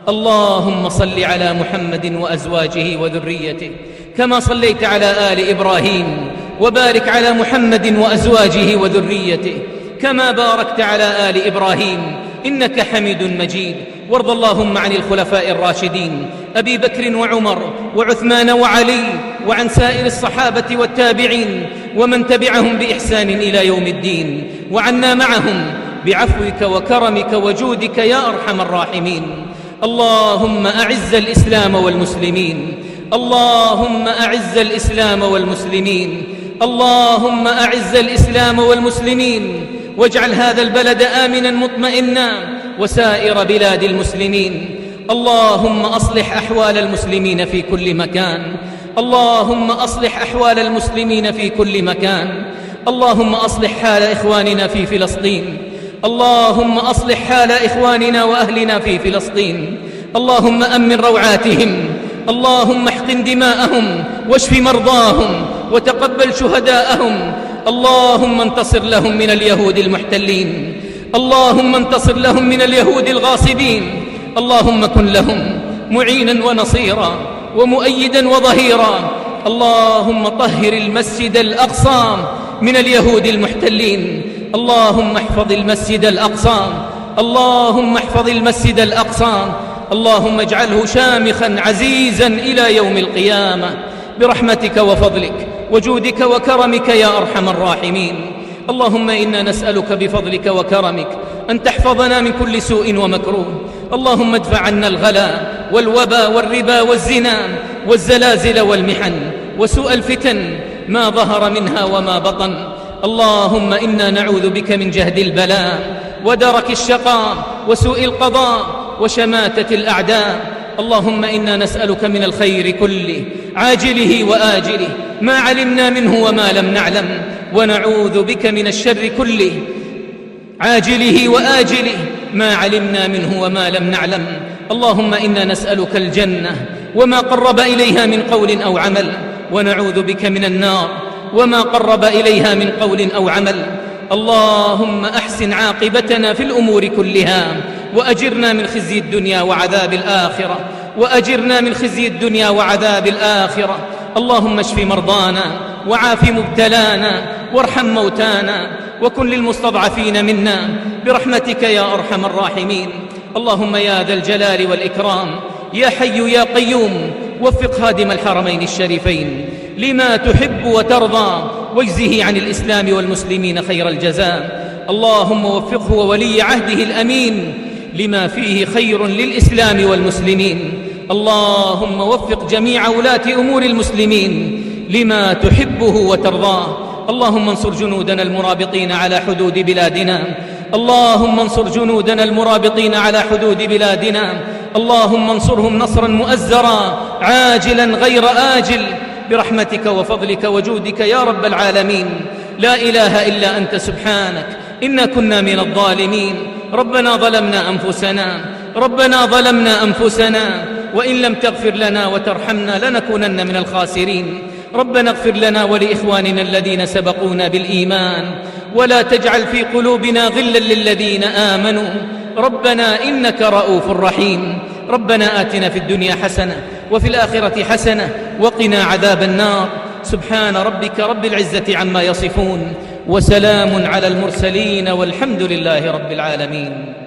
اللهم صل على محمد وأزواجه وذريته كما صليت على آل إبراهيم، وبارك على محمد وأزواجه وذريته كما باركت على آل إبراهيم إنك حميد مجيد. وارض اللهم عن الخلفاء الراشدين أبي بكر وعمر وعثمان وعلي، وعن سائر الصحابة والتابعين ومن تبعهم بإحسان إلى يوم الدين، وعنا معهم بعفوك وكرمك وجودك يا أرحم الراحمين. اللهم أعز الإسلام والمسلمين، اللهم أعز الإسلام والمسلمين، اللهم أعز الإسلام والمسلمين، واجعل هذا البلد آمنا مطمئنا وسائر بلاد المسلمين. اللهم أصلح أحوال المسلمين في كل مكان، اللهم أصلح أحوال المسلمين في كل مكان. اللهم أصلح حال إخواننا في فلسطين، اللهم أصلح حال إخواننا وأهلنا في فلسطين. اللهم أمن روعاتهم، اللهم احقن دماءهم واشف مرضاهم وتقبل شهداءهم. اللهم انتصر لهم من اليهود المحتلين، اللهم انتصر لهم من اليهود الغاصبين. اللهم كن لهم معينا ونصيرا ومؤيدا وظهيرا. اللهم طهر المسجد الأقصى من اليهود المحتلين. اللهم احفظ المسجد الأقصى، اللهم احفظ المسجد الأقصى. اللهم اجعله شامخا عزيزا إلى يوم القيامة برحمتك وفضلك وجودك وكرمك يا أرحم الراحمين. اللهم إنا نسألك بفضلك وكرمك أن تحفظنا من كل سوء ومكروه. اللهم ادفع عنا الغلا والوبا والربا والزنا والزلازل والمحن وسوء الفتن ما ظهر منها وما بطن. اللهم إنا نعوذ بك من جهد البلاء ودرك الشقاء وسوء القضاء وشماتة الأعداء. اللهم إنا نسألك من الخير كله عاجله وآجله ما علمنا منه وما لم نعلم، ونعوذ بك من الشر كله عاجله وآجله ما علمنا منه وما لم نعلم. اللهم إنا نسألك الجنة وما قرب إليها من قول أو عمل، ونعوذ بك من النار وما قرب إليها من قول أو عمل. اللهم أحسن عاقبتنا في الأمور كلها، وأجرنا من خزي الدنيا وعذاب الآخرة، وأجرنا من خزي الدنيا وعذاب الآخرة. اللهم اشف مرضانا وعاف مبتلانا وارحم موتانا، وكن للمستضعفين منا برحمتك يا أرحم الراحمين. اللهم يا ذا الجلال والإكرام يا حي يا قيوم، وفق خادم الحرمين الشريفين لما تحب وترضى، واجزه عن الإسلام والمسلمين خير الجزاء. اللهم وفقه وولي عهده الأمين لما فيه خير للإسلام والمسلمين. اللهم وفق جميع ولاة أمور المسلمين لما تحبه وترضاه. اللهم انصر جنودنا المرابطين على حدود بلادنا، اللهم انصر جنودنا المرابطين على حدود بلادنا. اللهم انصرهم نصرا مؤزرا عاجلا غير آجل برحمتك وفضلك وجودك يا رب العالمين. لا إله إلا أنت سبحانك إنا كنا من الظالمين. ربنا ظلمنا أنفسنا وإن لم تغفر لنا وترحمنا لنكونن من الخاسرين. ربنا اغفر لنا ولإخواننا الذين سبقونا بالإيمان، ولا تجعل في قلوبنا غلا للذين آمنوا. ربنا إنك رؤوف رحيم. ربنا آتنا في الدنيا حسنة وفي الآخرة حسنة وقنا عذاب النار. سبحان ربك رب العزة عما يصفون، وسلام على المرسلين، والحمد لله رب العالمين.